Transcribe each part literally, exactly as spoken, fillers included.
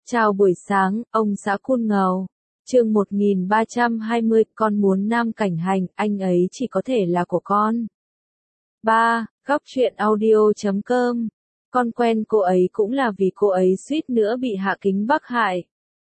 Chào buổi sáng, ông xã Cun Ngầu. Chương một nghìn ba trăm hai mươi, con muốn Nam Cảnh Hành, anh ấy chỉ có thể là của con. ba. Góc truyện audio chấm com. Con quen cô ấy cũng là vì cô ấy suýt nữa bị Hạ Kính Bắc hại.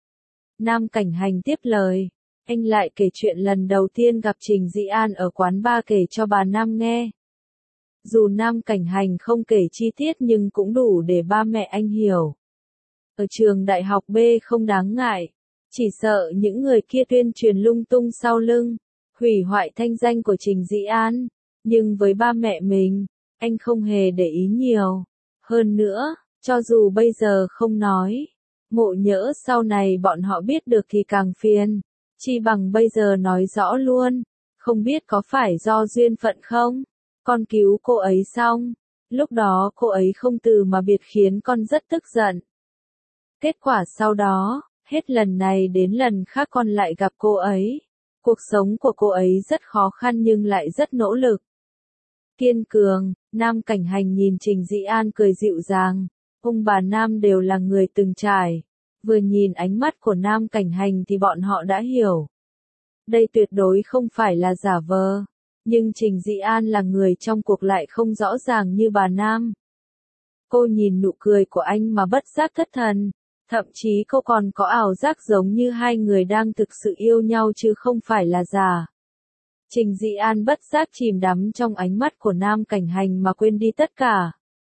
Nam Cảnh Hành tiếp lời. Anh lại kể chuyện lần đầu tiên gặp Trình Dĩ An ở quán bar kể cho bà Nam nghe. Dù Nam Cảnh Hành không kể chi tiết nhưng cũng đủ để ba mẹ anh hiểu. Ở trường đại học B không đáng ngại. Chỉ sợ những người kia tuyên truyền lung tung sau lưng, hủy hoại thanh danh của Trình Dĩ An. Nhưng với ba mẹ mình, anh không hề để ý nhiều. Hơn nữa, cho dù bây giờ không nói, ngộ nhỡ sau này bọn họ biết được thì càng phiền. Chi bằng bây giờ nói rõ luôn. Không biết có phải do duyên phận không? Con cứu cô ấy xong. Lúc đó cô ấy không từ mà biệt khiến con rất tức giận. Kết quả sau đó, hết lần này đến lần khác con lại gặp cô ấy. Cuộc sống của cô ấy rất khó khăn nhưng lại rất nỗ lực. Kiên cường, Nam Cảnh Hành nhìn Trình Dĩ An cười dịu dàng. Ông bà Nam đều là người từng trải. Vừa nhìn ánh mắt của Nam Cảnh Hành thì bọn họ đã hiểu. Đây tuyệt đối không phải là giả vờ. Nhưng Trình Dĩ An là người trong cuộc lại không rõ ràng như bà Nam. Cô nhìn nụ cười của anh mà bất giác thất thần. Thậm chí cô còn có ảo giác giống như hai người đang thực sự yêu nhau chứ không phải là giả. Trình Dĩ An bất giác chìm đắm trong ánh mắt của Nam Cảnh Hành mà quên đi tất cả.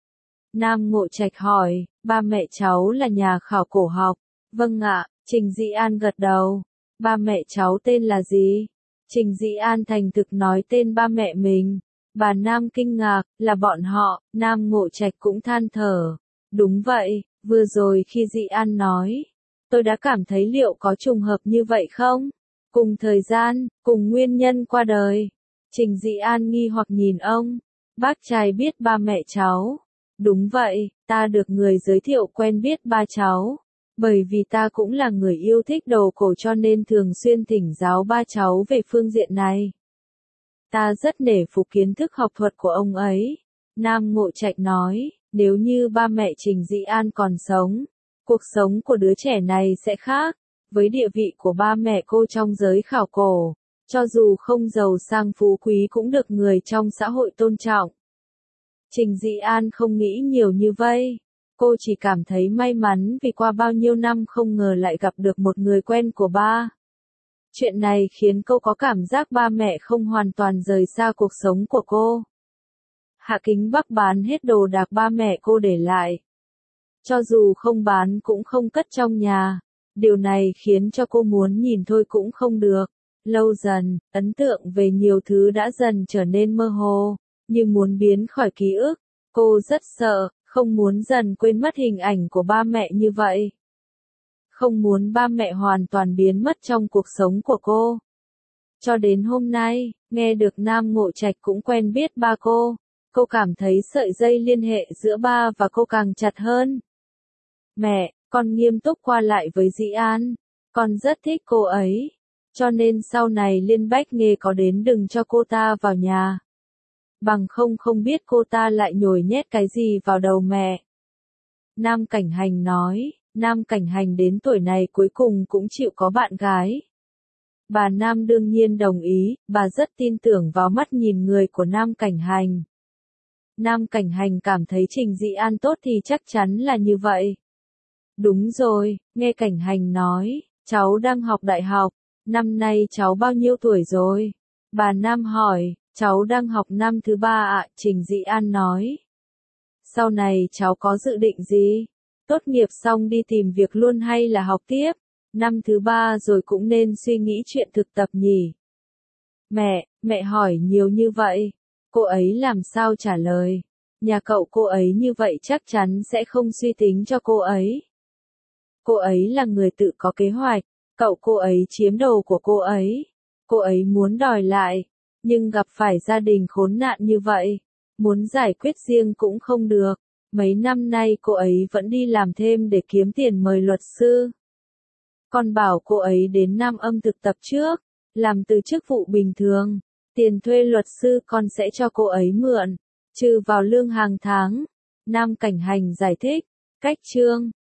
Nam Ngộ Trạch hỏi, ba mẹ cháu là nhà khảo cổ học. Vâng ạ, Trình Dĩ An gật đầu. Ba mẹ cháu tên là gì? Trình Dĩ An thành thực nói tên ba mẹ mình. Bà Nam kinh ngạc, là bọn họ. Nam Ngộ Trạch cũng than thở. Đúng vậy, vừa rồi khi Dĩ An nói, tôi đã cảm thấy liệu có trùng hợp như vậy không? Cùng thời gian, cùng nguyên nhân qua đời. Trình Dĩ An nghi hoặc nhìn ông. Bác trai biết ba mẹ cháu. Đúng vậy, ta được người giới thiệu quen biết ba cháu. Bởi vì ta cũng là người yêu thích đồ cổ cho nên thường xuyên thỉnh giáo ba cháu về phương diện này. Ta rất nể phục kiến thức học thuật của ông ấy. Nam Ngộ Trạch nói, nếu như ba mẹ Trình Dĩ An còn sống, cuộc sống của đứa trẻ này sẽ khác. Với địa vị của ba mẹ cô trong giới khảo cổ, cho dù không giàu sang phú quý cũng được người trong xã hội tôn trọng. Trình Dĩ An không nghĩ nhiều như vậy. Cô chỉ cảm thấy may mắn vì qua bao nhiêu năm không ngờ lại gặp được một người quen của ba. Chuyện này khiến cô có cảm giác ba mẹ không hoàn toàn rời xa cuộc sống của cô. Hạ Kính Bắc bán hết đồ đạc ba mẹ cô để lại. Cho dù không bán cũng không cất trong nhà. Điều này khiến cho cô muốn nhìn thôi cũng không được. Lâu dần, ấn tượng về nhiều thứ đã dần trở nên mơ hồ, như muốn biến khỏi ký ức. Cô rất sợ, không muốn dần quên mất hình ảnh của ba mẹ như vậy. Không muốn ba mẹ hoàn toàn biến mất trong cuộc sống của cô. Cho đến hôm nay, nghe được Nam Ngộ Trạch cũng quen biết ba cô, cô cảm thấy sợi dây liên hệ giữa ba và cô càng chặt hơn. Mẹ, con nghiêm túc qua lại với Dĩ An. Con rất thích cô ấy. Cho nên sau này Liên Bách Nghề có đến đừng cho cô ta vào nhà. Bằng không không biết cô ta lại nhồi nhét cái gì vào đầu mẹ. Nam Cảnh Hành nói, Nam Cảnh Hành đến tuổi này cuối cùng cũng chịu có bạn gái. Bà Nam đương nhiên đồng ý, bà rất tin tưởng vào mắt nhìn người của Nam Cảnh Hành. Nam Cảnh Hành cảm thấy Trình Dĩ An tốt thì chắc chắn là như vậy. Đúng rồi, nghe Cảnh Hành nói, cháu đang học đại học, năm nay cháu bao nhiêu tuổi rồi? Bà Nam hỏi, cháu đang học năm thứ ba ạ, Trình Dĩ An nói. Sau này cháu có dự định gì? Tốt nghiệp xong đi tìm việc luôn hay là học tiếp? Năm thứ ba rồi cũng nên suy nghĩ chuyện thực tập nhỉ? Mẹ, mẹ hỏi nhiều như vậy, cô ấy làm sao trả lời? Nhà cậu cô ấy như vậy chắc chắn sẽ không suy tính cho cô ấy. Cô ấy là người tự có kế hoạch, cậu cô ấy chiếm đồ của cô ấy. Cô ấy muốn đòi lại, nhưng gặp phải gia đình khốn nạn như vậy, muốn giải quyết riêng cũng không được. Mấy năm nay cô ấy vẫn đi làm thêm để kiếm tiền mời luật sư. Con bảo cô ấy đến Nam Âm thực tập trước, làm từ chức vụ bình thường. Tiền thuê luật sư con sẽ cho cô ấy mượn, trừ vào lương hàng tháng. Nam Cảnh Hành giải thích, cách chương.